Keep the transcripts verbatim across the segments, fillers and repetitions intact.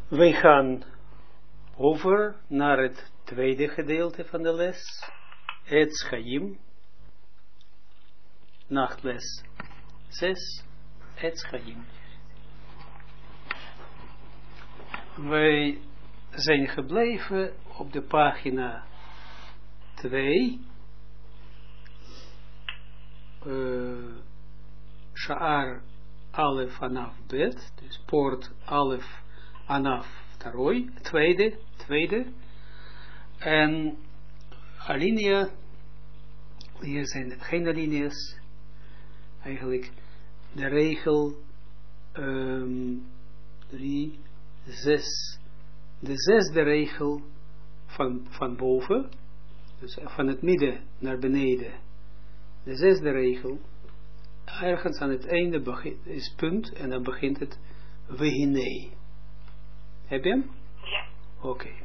Wij gaan over naar het tweede gedeelte van de les, Etz Chaim, nachtles zes, Etz Chaim. Wij zijn gebleven op de pagina twee, uh, Sha'ar Alef Anaf Bet, dus poort Alef Anaf Taroi, tweede, tweede, en alinea, hier zijn geen alinea's, eigenlijk de regel um, drie, zes, de zesde regel van, van boven, dus van het midden naar beneden, de zesde regel, ergens aan het einde begint, is punt, en dan begint het Vehine. Heb je hem? Ja. Oké. Okay.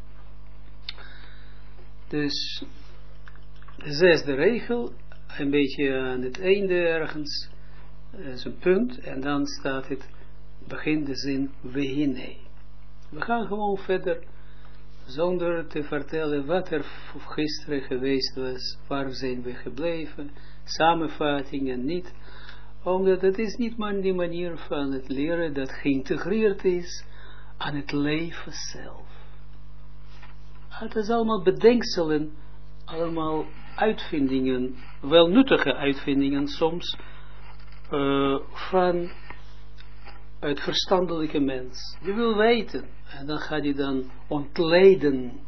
Dus de zesde regel, een beetje aan het einde ergens, is een punt, en dan staat het, begint de zin Vehine. We gaan gewoon verder, zonder te vertellen wat er gisteren geweest was, waar zijn we gebleven, samenvatting en niet, omdat het is niet maar die manier van het leren dat geïntegreerd is aan het leven zelf. Het is allemaal bedenkselen, allemaal uitvindingen, wel nuttige uitvindingen soms, uh, van het verstandelijke mens. Die wil weten, en dan gaat hij dan ontleden,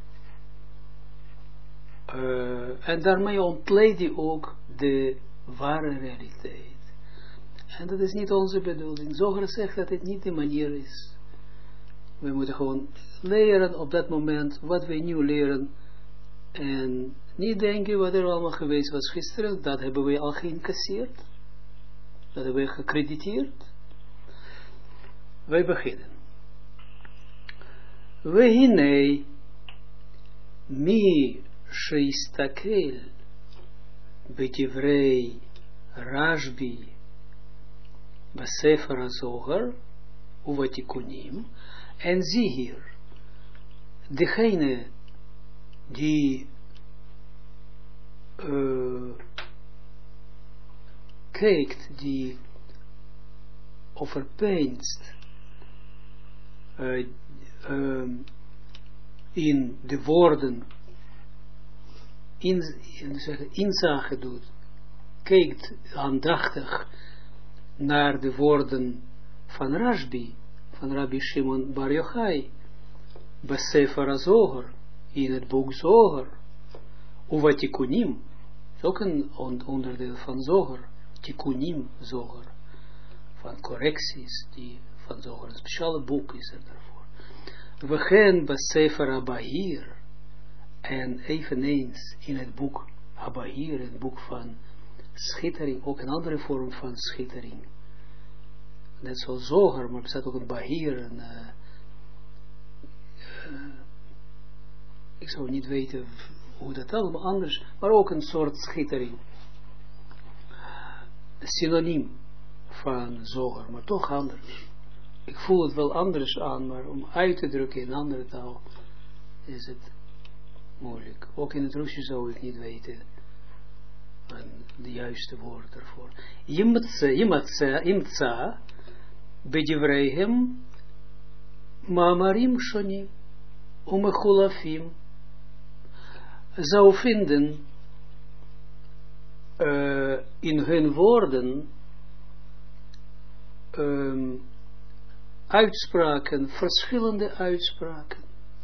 uh, en daarmee ontleed hij ook de ware realiteit. En dat is niet onze bedoeling. Zoger zegt dat het niet de manier is. We moeten gewoon leren op dat moment wat we nu leren. En niet denken wat er allemaal geweest was gisteren. Dat hebben we al geïncasseerd. Dat hebben we gecrediteerd. Wij beginnen. Vehine mi sheistakel bedivrei Rashbi Basefer HaZohar uvatikunim. En zie hier, degene die uh, kijkt, die overpeinst uh, uh, in de woorden, in, in, zeg, inzage doet, kijkt aandachtig naar de woorden van Rashbi, van Rabbi Shimon Bar Yochai, Basefer HaZohar, in het boek Zohar, Uva Tikunim, is ook een onderdeel van Zohar, Tikunim Zohar, van correcties, die van Zohar, een speciale boek is er daarvoor. We Basefer HaBahir, en eveneens in het boek HaBahir, het boek van schittering, ook een andere vorm van schittering. Net zoals Zohar, maar er staat ook een Bahir. En, uh, uh, ik zou niet weten hoe dat allemaal anders, maar ook een soort schittering. Synoniem van Zohar, maar toch anders. Ik voel het wel anders aan, maar om uit te drukken in andere taal is het moeilijk. Ook in het Russisch zou ik niet weten de juiste woord ervoor. Imtsa bedivreihem mamarim shonim umechulafim, zou vinden uh, in hun woorden um, uitspraken, verschillende uitspraken,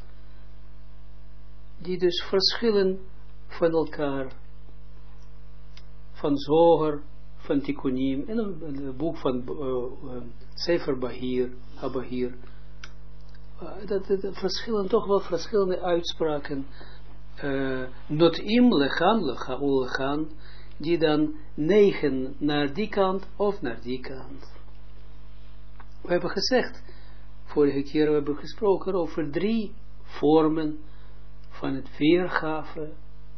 die dus verschillen van elkaar, van Zohar, van Tikunim, en een boek van uh, uh, Sefer Bahir, HaBahir, uh, dat, dat, dat verschillen toch wel verschillende uitspraken, uh, Notim lechan, lechaul lechan, die dan neigen naar die kant of naar die kant. We hebben gezegd, vorige keer we hebben gesproken over drie vormen van het weergave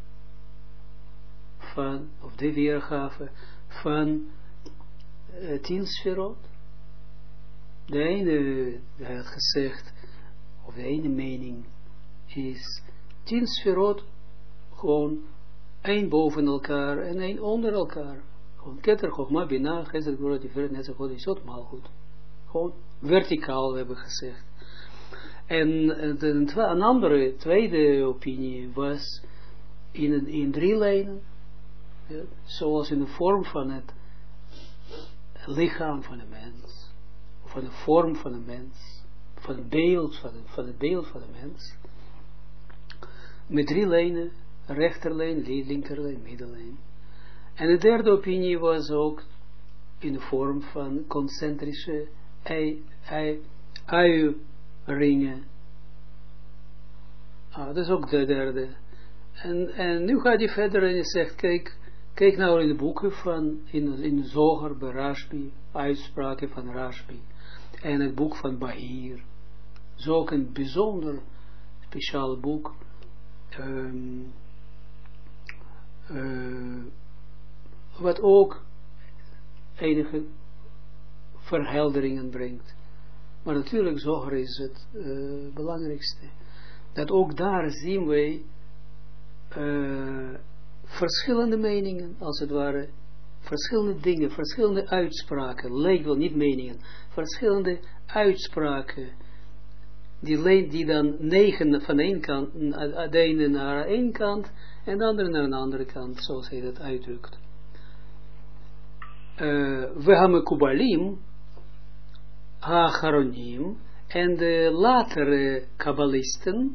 van, of de weergave van uh, tien sferot. De ene, hij had gezegd, of de ene mening, is tien sferot, gewoon één boven elkaar en één onder elkaar. Gewoon keter, chogma, bina, geset, gvura, tiferet, netzach, hod, yesod, malchut. Gewoon verticaal, we hebben gezegd. En de, een andere, tweede opinie was in, in drie lijnen, ja, zoals in de vorm van het lichaam van een mens, of van de vorm van een mens, van het beeld van, de, van het beeld van de mens, met drie lijnen, rechterlijn, linkerlijn, middellijn. En de derde opinie was ook in de vorm van concentrische ei, ei, uiringen. Ah, dat is ook de derde. En, en nu gaat hij verder en je zegt, kijk, kijk nou in de boeken van, in, in de Zohar bij Rashbi, uitspraken van Rashbi, en het boek van Bahir. Zo ook een bijzonder speciaal boek, um, uh, wat ook enige verhelderingen brengt. Maar natuurlijk, Zohar is het uh, belangrijkste. Dat ook daar zien wij uh, verschillende meningen, als het ware, verschillende dingen, verschillende uitspraken, lijkt wel niet meningen, verschillende uitspraken, die, die dan negen van één kant, de ene naar één kant, en de andere naar een andere kant, zoals hij dat uitdrukt. We hebben Kubalim, Acharonim, en de latere kabbalisten,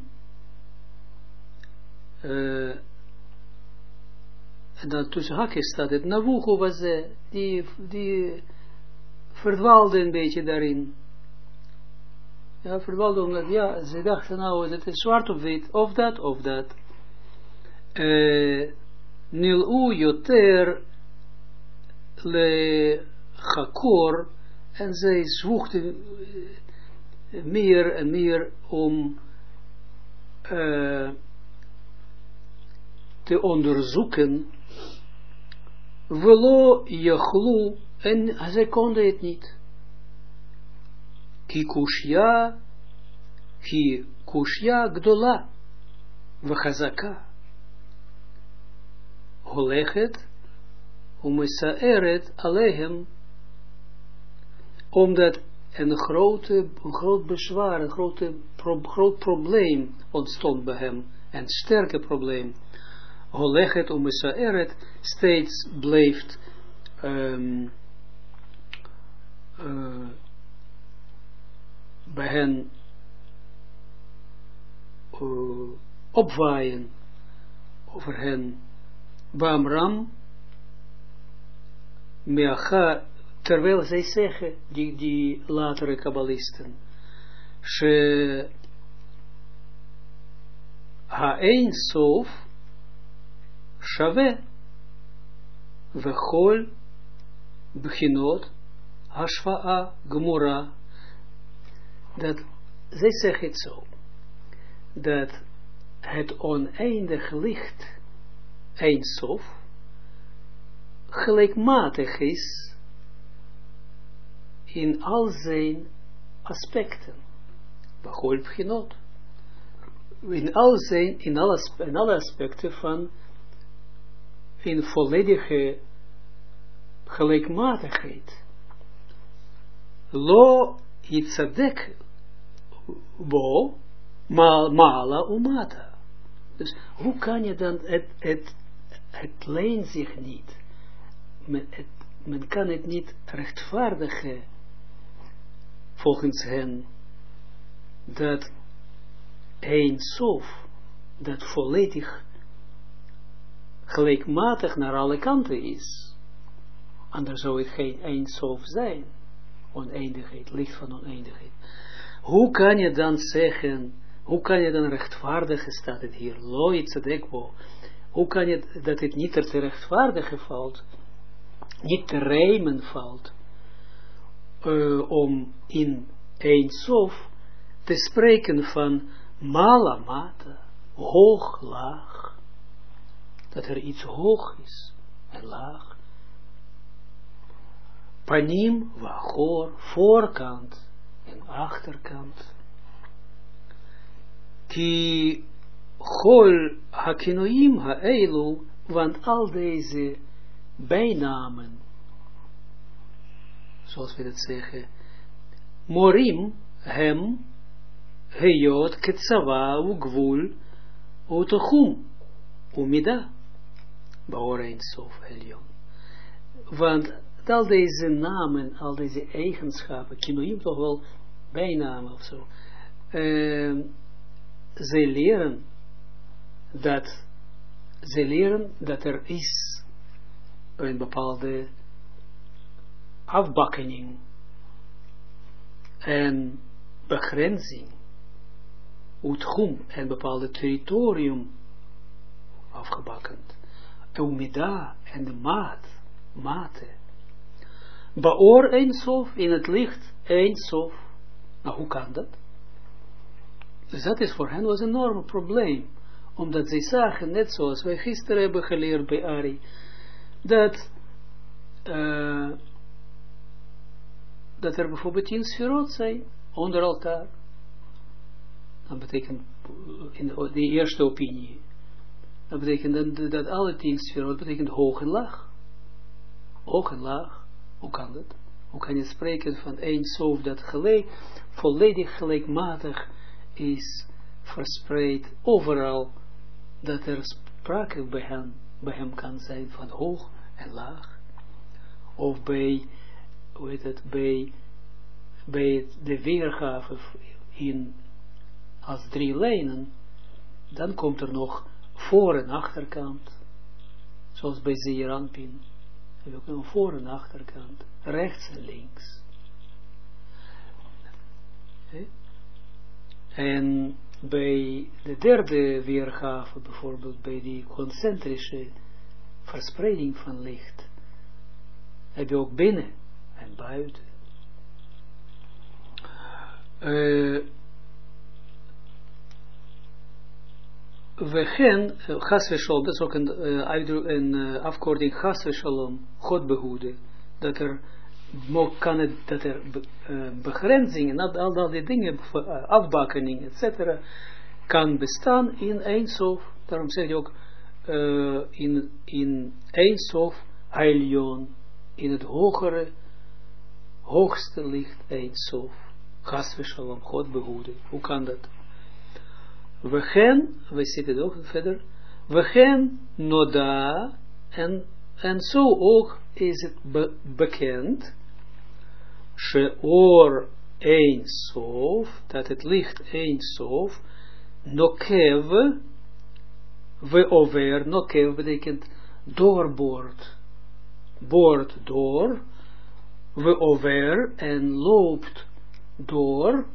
uh, en dan tussen haakjes staat het, Navuchu was ze, die, die verdwaalde een beetje daarin. Ja, verdwaalde omdat, ja, ze dachten nou, het is zwart op wit, of dat, of dat. Nil-u yoter le chakor, en zij zwoegden meer en meer om uh, te onderzoeken, velo yachlu, en zij konden het niet. Ki kushya, ki kushya gdola, vachazaka, holechet, umesaeret alehem, omdat een, grote, een groot bezwaar, een grote, pro, groot probleem ontstond bij hem, een sterke probleem. Holechet umesaeret steeds bleef um, uh, bij hen uh, opwaaien over hen. Bamram meacha, terwijl zij zeggen, die, die latere kabbalisten, she ha-ein sof shave vechol bechinot hashva'a gemura, dat zij zeggen het zo, dat het oneindig licht, ein sof, gelijkmatig is in al zijn aspecten. Bechol bechinot. In al zijn, in alle, in alle aspecten van in volledige gelijkmatigheid. Lo yitzadek bo mala umata. Dus hoe kan je dan, het, het, het leent zich niet. Men, het, men kan het niet rechtvaardigen, volgens hen, dat een sof, dat volledig gelijkmatig naar alle kanten is. Anders zou het geen een sof zijn. Oneindigheid, licht van oneindigheid. Hoe kan je dan zeggen, hoe kan je dan rechtvaardigen, staat het hier, loit tzedekbo, hoe kan je dat het niet te rechtvaardigen valt, niet te rijmen valt, uh, om in een sof te spreken van malamata, hoog, laag, dat er iets hoog is en laag, panim, wachor, voorkant en achterkant. ki Chol hakinoim ha'elu, want al deze bijnamen, zoals we dat zeggen, morim hem heyot ketzava ugvul utochum umida baor ein sof elyon. Want al deze namen, al deze eigenschappen, kinoim toch wel bijnamen of zo, uh, zij leren dat zij leren dat er is een bepaalde afbakkening en begrenzing, uitgum, een bepaalde territorium afgebakkend, eumida en de maat, mate, baor ein sof, in het licht ein sof. Nou, hoe kan dat? Dus dat is voor hen was een enorm probleem, omdat zij zagen, net zoals wij gisteren hebben geleerd bij Ari, dat uh, dat er bijvoorbeeld tien sferot zijn, onder elkaar. Dat betekent, in de, de eerste opinie, dat betekent dat, dat alle tien sferot betekent hoog en laag. Hoog en laag, hoe kan dat? Hoe kan je spreken van één sof dat gelijk, volledig gelijkmatig is verspreid overal, dat er sprake bij hem, bij hem kan zijn van hoog en laag, of bij, hoe heet het, bij, bij de weergave in, als drie lijnen, dan komt er nog voor- en achterkant, zoals bij Zeeranpin, heb je ook een voor- en achterkant, rechts en links. Okay. En bij de derde weergave, bijvoorbeeld bij die concentrische verspreiding van licht, heb je ook binnen en buiten. Uh, we gaan, Chas v'Shalom, dat is ook een, uh, een uh, afkorting, Chas v'Shalom, God behoeden, dat er kan het, dat er uh, begrenzingen, al, al, al die dingen, uh, afbakkening, et cetera, kan bestaan in Ein Sof. Daarom zeg je ook uh, in, in Ein Sof Elyon, in het hogere, hoogste licht Ein Sof. Chas v'Shalom, God behoeden. Hoe kan dat? We gaan, we zitten ook verder, we gaan noda, en, en zo ook is het be, bekend, sheor Ein Sof, dat het licht Ein Sof, nokev, we over, nokev betekent doorboort, boort door, we over, en loopt door,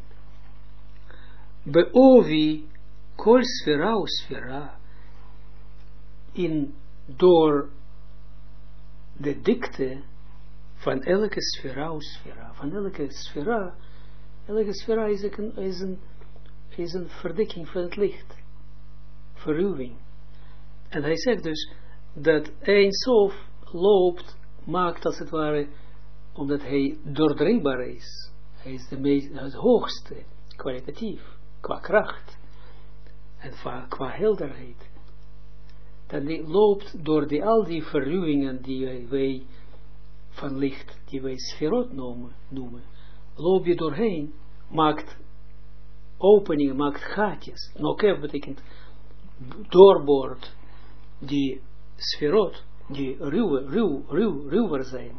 beovi, kol sfera u sfera, in, door de dikte van elke sfera u sfera, van elke sfera, elke sfera is een, is een, is een verdikking van het licht, verruwing. En hij zegt dus, dat Ein Sof loopt, maakt als het ware, omdat hij doordringbaar is, hij is de meest, het hoogste, kwalitatief, qua kracht, en qua, qua helderheid, dan die loopt door die, al die verruwingen die wij van licht, die wij sferot noemen, noemen, loop je doorheen, maakt openingen, maakt gaatjes. Nokev betekent doorboort die sferot, die ruw, ruw, ruw, ruwer zijn.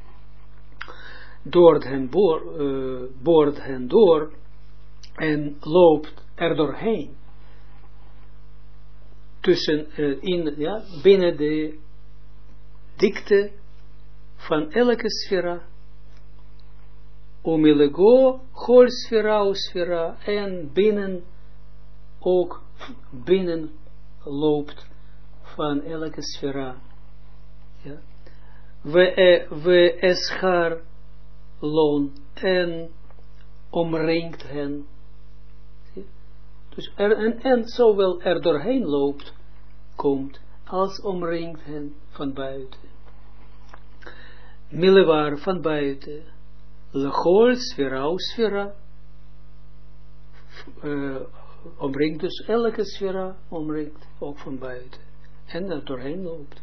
Doort hen, boor, uh, boort hen door en loopt er doorheen. Tussen, uh, in, ja, binnen de dikte van elke sfera, omilego, chol sfera u sfera, en binnen, ook binnen loopt van elke sfera. Ja. We, we eschar loon, en omringt hen. Dus er, en, en zowel er doorheen loopt, komt, als omringt hen van buiten. Milevar van buiten. Lechol sfera u sfera. Uh, omringt dus elke sfera, omringt ook van buiten. En er doorheen loopt.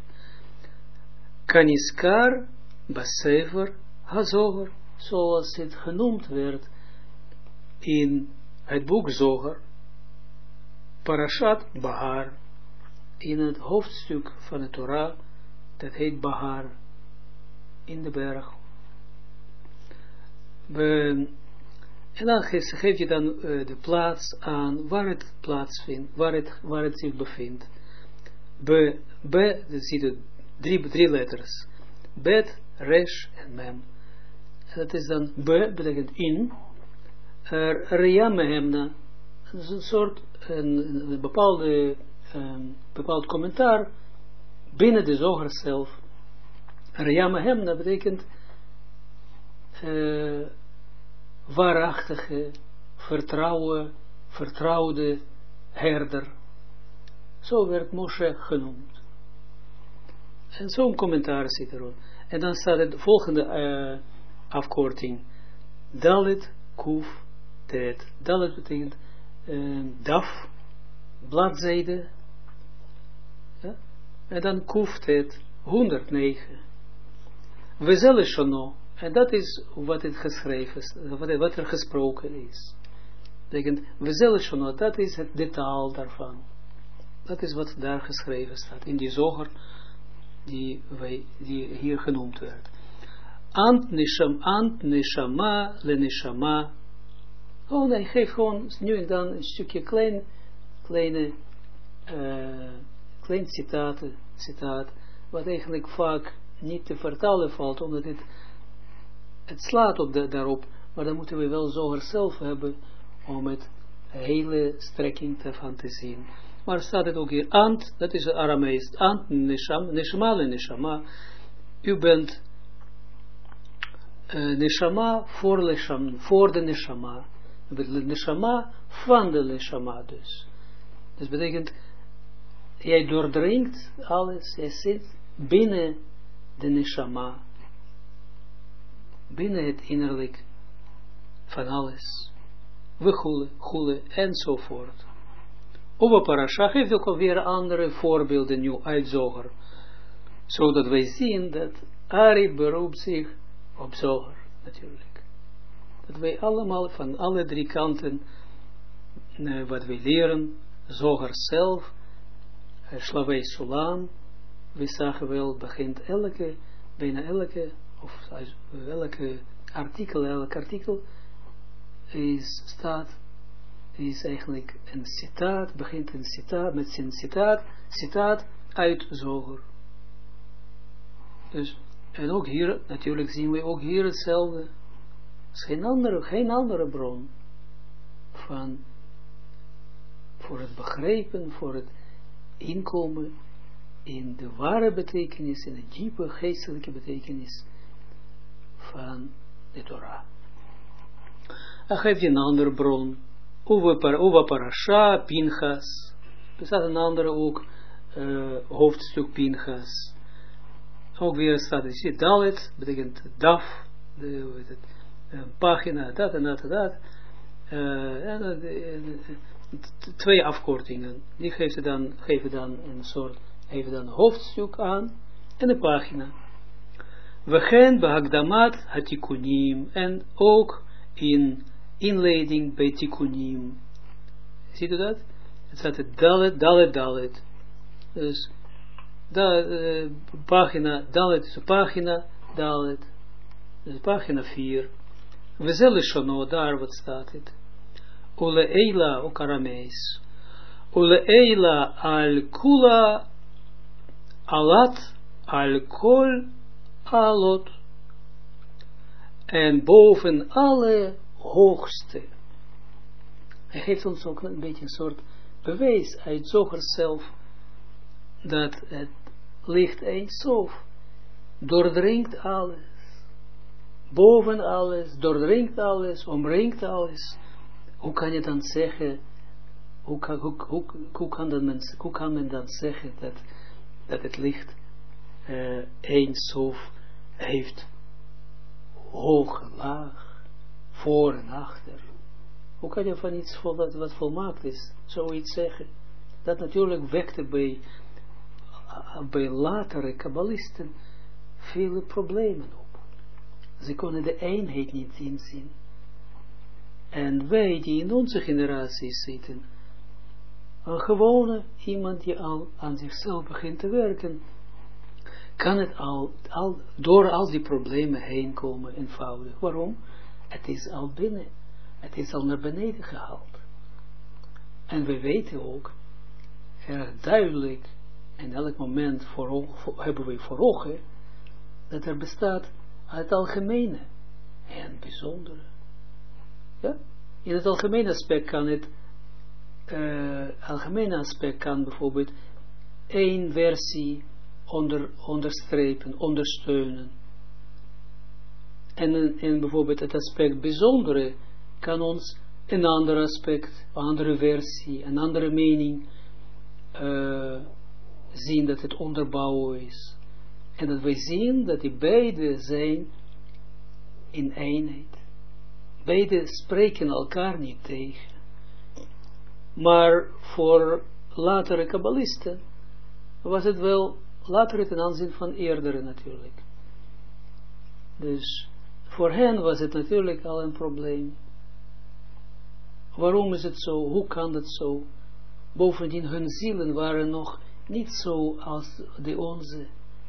Kaniskar Basever Hazoger, zoals het genoemd werd in het boek Zoger, Parashat Bahar, in het hoofdstuk van de Torah, dat heet Bahar, in de berg. We, en dan geeft, geef je dan uh, de plaats aan waar het plaatsvindt, waar het, waar het zich bevindt. Be, be, dat ziet het, drie, drie letters. Bet, resh en mem. En dat is dan, be, betekent in, er, reya mehemna, dat is een soort, een, een bepaalde, een bepaald commentaar, binnen de zoger zelf. Reya mehemna betekent, uh, waarachtige, vertrouwen, vertrouwde herder. Zo werd Moshe genoemd. En zo'n commentaar zit erop. En dan staat het volgende uh, afkorting. Dalet, Kuf, Tet. Dalet betekent uh, daf, bladzijde. Ja? En dan Kuf, Tet, honderdnegen. Vezele Shono. En dat is wat het geschreven is, wat, wat er gesproken is. Betekent, Vezele Shono, dat is het detail daarvan. Dat is wat daar geschreven staat, in die zoger die, wij, die hier genoemd werd. Ant nisham, ant nishama, le nishama. Oh, hij geeft gewoon nu en dan een stukje klein, kleine, uh, klein citaat, citaat, wat eigenlijk vaak niet te vertalen valt, omdat het, het slaat op de, daarop, maar dan moeten we wel zoger zelf hebben, om het hele strekking ervan te zien. Maar staat het ook hier, ant, dat is Aramees, ant, neshama, neshama le neshama, u bent uh, neshama voor, lesham, voor de neshama, neshama van de neshama dus. Dus betekent, jij doordringt alles, jij zit binnen de neshama, binnen het innerlijk van alles, we goelen, goelen enzovoort. Over parasha geeft ook alweer andere voorbeelden nu uit Zoger. Zodat wij zien dat Ari beroept zich op Zoger, natuurlijk. Dat wij allemaal van alle drie kanten, uh, wat wij leren, Zoger zelf, uh, Slavei Sulam, we zagen wel, begint elke, bijna elke, of uh, elke artikel, elk artikel, is, staat, is eigenlijk een citaat, begint een citaat, met zijn citaat, citaat uit Zoger. Dus, en ook hier, natuurlijk zien we ook hier hetzelfde. is geen andere, geen andere bron van, voor het begrijpen, voor het inkomen in de ware betekenis, in de diepe geestelijke betekenis van de Torah. Dan geeft je een andere bron, Uva Parasha, Pinchas. Er staat een andere ook, uh, hoofdstuk Pinchas. Ook weer staat het, Dalet, betekent daf, de, weet het, een pagina, dat en dat en dat. Uh, en, uh, uh, twee afkortingen. Die geven dan, geven dan een soort, geven dan een hoofdstuk aan en een pagina. We gaan bij Hagdamat Hatikunim en ook in inleiding bij Tikunim. Ziet u dat? Het staat het Dalet, Dalet, Dalet. Dus da, uh, pagina, Dalet is een pagina, Dalet. Dus pagina vier. We zullen shono, daar wat staat het. Ule Eila, ook Aramees. Ule Eila al kula alat al kol alot. En boven alle hoogste. Hij geeft ons ook een beetje een soort bewijs uit Zoger zelf, dat het licht Eindsof doordringt alles. Boven alles, doordringt alles, omringt alles. Hoe kan je dan zeggen, hoe kan, hoe, hoe, hoe kan, dan men, hoe kan men dan zeggen dat, dat het licht uh, Eindsof heeft, hoog en laag, voor en achter. Hoe kan je van iets vol, wat, wat volmaakt is, zoiets zeggen? Dat natuurlijk wekte bij, bij latere kabbalisten vele problemen op. Ze konden de eenheid niet inzien. En wij die in onze generatie zitten, een gewone iemand die al aan zichzelf begint te werken, kan het al, al door al die problemen heen komen eenvoudig. Waarom? Het is al binnen. Het is al naar beneden gehaald. En we weten ook, erg duidelijk, in elk moment voor, voor, hebben we voor ogen, dat er bestaat het algemene en het bijzondere. Ja? In het algemene aspect kan het, uh, algemene aspect kan bijvoorbeeld één versie onder, onderstrepen, ondersteunen. En, en bijvoorbeeld het aspect bijzondere kan ons een ander aspect, een andere versie, een andere mening uh, zien dat het onderbouwen is. En dat wij zien dat die beide zijn in eenheid. Beide spreken elkaar niet tegen. Maar voor latere kabbalisten was het wel later ten aanzien van eerdere natuurlijk. Dus voor hen was het natuurlijk al een probleem. Waarom is het zo? Hoe kan dat zo? Bovendien, hun zielen waren nog niet zo als de onze.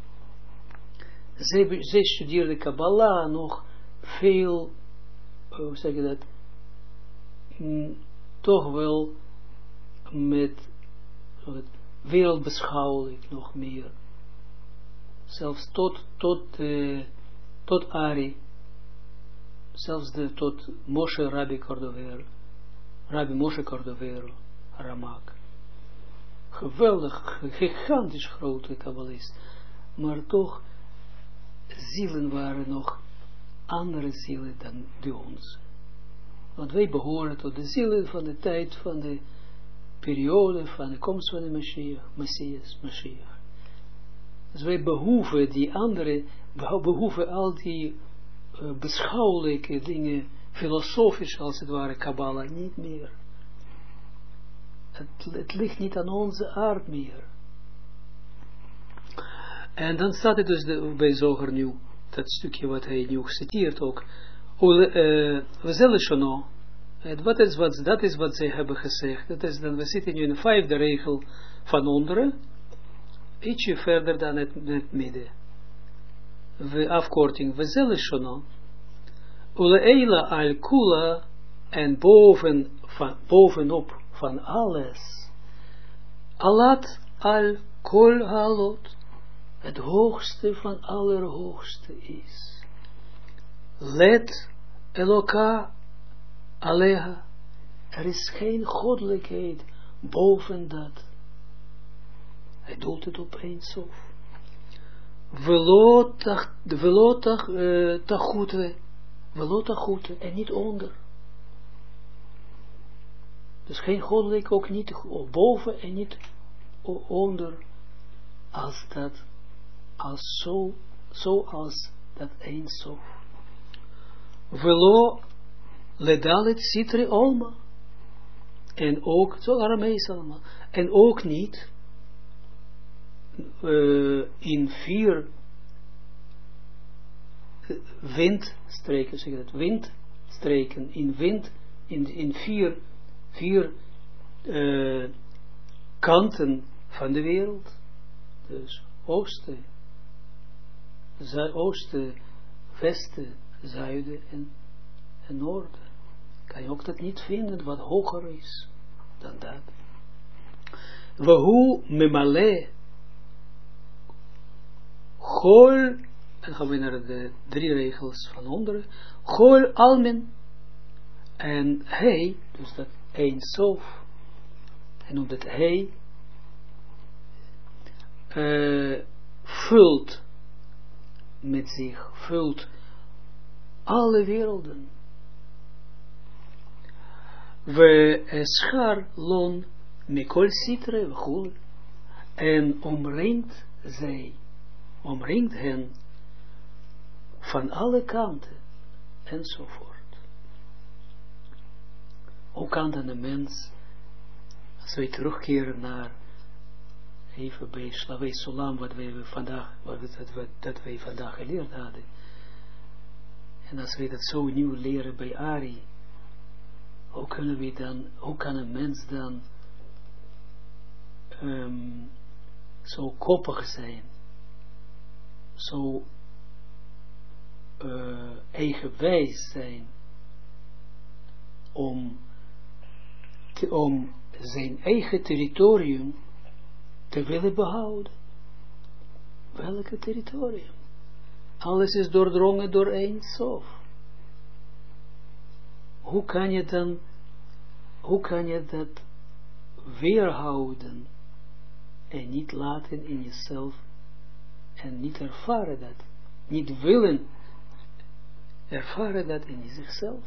Zij, zij studeerden Kabbalah nog veel, hoe zeg je dat, mm, toch wel met uh, wereldbeschouwelijk nog meer. Zelfs tot, tot, uh, tot Ari, zelfs de, tot Moshe Rabbi Cordovero, Rabbi Moshe Cordovero, Ramak. Geweldig, gigantisch grote kabbalist. Maar toch, zielen waren nog andere zielen dan de onze. Want wij behoren tot de zielen van de tijd, van de periode, van de komst van de Messias, Messias, Messias. Dus wij behoeven die andere, behoeven al die uh, beschouwelijke dingen, filosofisch als het ware, Kabbalah, niet meer. Het, het ligt niet aan onze aard meer. En dan staat het dus de, bij Zoger nu, dat stukje wat hij nu citeert ook, we zullen shono, dat is wat, dat is wat zij hebben gezegd. Dat is dan, we zitten nu in de vijfde regel van onderen, ietsje verder dan het, het midden. De afkorting, we zullen shono, uleila al kula, en boven, van, bovenop van alles, alat al kol halot, het hoogste van allerhoogste is. Let Eloka Aleha, er is geen goddelijkheid boven dat. Hij doelt het op Eindsof. Velo tachutwe, velo tachutwe, en niet onder. Dus geen goddelijk, ook niet boven en niet onder, als dat, als zo, zoals dat Eindsof. Velo ledalet sitre olma, en ook, zo Aramees allemaal, en ook niet uh, in vier windstreken, zeg je dat, windstreken, in wind, in, in vier, vier uh, kanten van de wereld, dus oosten, oosten, westen, zuiden en, en noorden. Kan je ook dat niet vinden wat hoger is dan dat. Wahu memale Chol, en dan gaan we naar de drie regels van onderen. Chol almen, en hij, dus dat Ein Sof, hij noemt het hij, uh, vult met zich, vult alle werelden. We eschar lon mikol sitre v'chul, en omringt zij, omringt hen van alle kanten, enzovoort. hoe kan dan een mens, als wij terugkeren naar, even bij Slavei Sulam, wat wij vandaag, wat, dat, wat, dat wij vandaag geleerd hadden, en als wij dat zo nieuw leren bij Ari, hoe kunnen we dan, hoe kan een mens dan um, zo koppig zijn, zo uh, eigenwijs zijn, om, te, om zijn eigen territorium te willen behouden. Welke territorium? Alles is doordrongen door Ein Sof. Hoe kan je dan, hoe kan je dat weerhouden en niet laten in jezelf en niet ervaren dat, niet willen ervaren dat in zichzelf?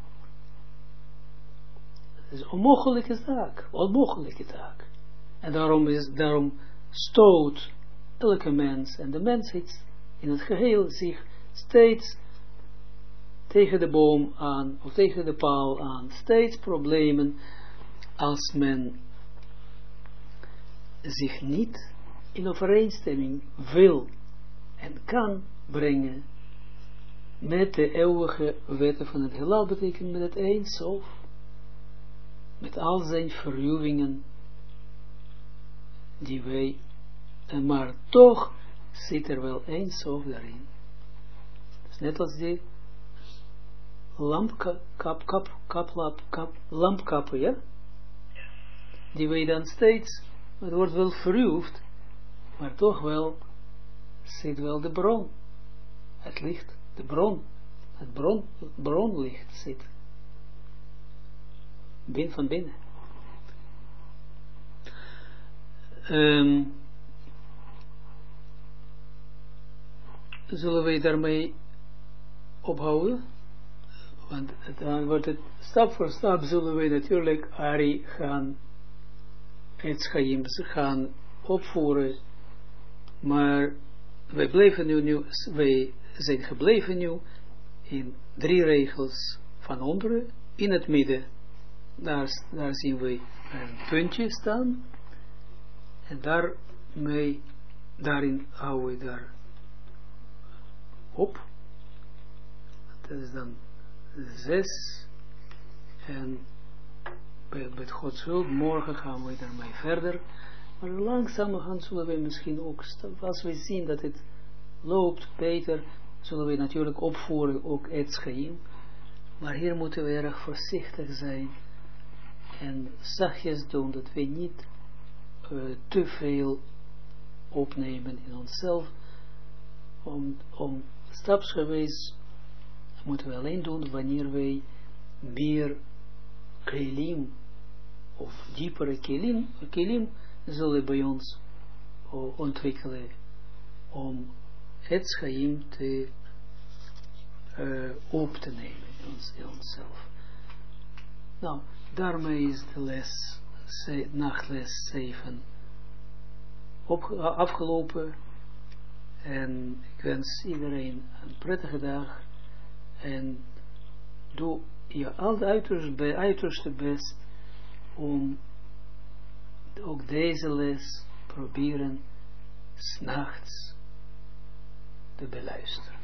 Het is een onmogelijke taak, onmogelijke taak. En daarom, is, daarom stoot elke mens en de mensheid in het geheel zich steeds tegen de boom aan, of tegen de paal aan, steeds problemen als men zich niet in overeenstemming wil en kan brengen met de eeuwige wetten van het heelal, betekent met het Ein Sof, met al zijn verruwingen die wij, maar toch zit er wel Ein Sof daarin. Dus net als die lampkap, kap, kap, kap, lap, kap, lampkappen, ja? Die wij dan steeds, het wordt wel verruwd, maar toch wel zit wel de bron, het licht, de bron, het bron, bronlicht zit binnen van binnen. Um, zullen wij daarmee ophouden? Want dan wordt het stap voor stap zullen wij natuurlijk Ari gaan het Chaim gaan opvoeren, maar wij blijven nu, nu wij zijn gebleven nu in drie regels van onderen, in het midden, daar, daar zien we een puntje staan, en daarmee, daarin houden we daar op, dat is dan zes, en met Gods hulp, morgen gaan we daarmee verder, maar langzamerhand zullen we misschien ook, als we zien dat het loopt beter, zullen we natuurlijk opvoeren, ook Etz Chaim, maar hier moeten we erg voorzichtig zijn, en zachtjes doen, dat we niet uh, te veel opnemen in onszelf, om, om stapsgewijs moeten we alleen doen, wanneer wij meer kelim, of diepere kelim, kelim zullen bij ons uh, ontwikkelen, om het Chaim te uh, op te nemen in, ons, in onszelf. Nou, daarmee is de les, ze, nachtles zeven op, afgelopen, en ik wens iedereen een prettige dag, en doe je al uiterste, uiterste best om ook deze les proberen 's nachts te beluisteren.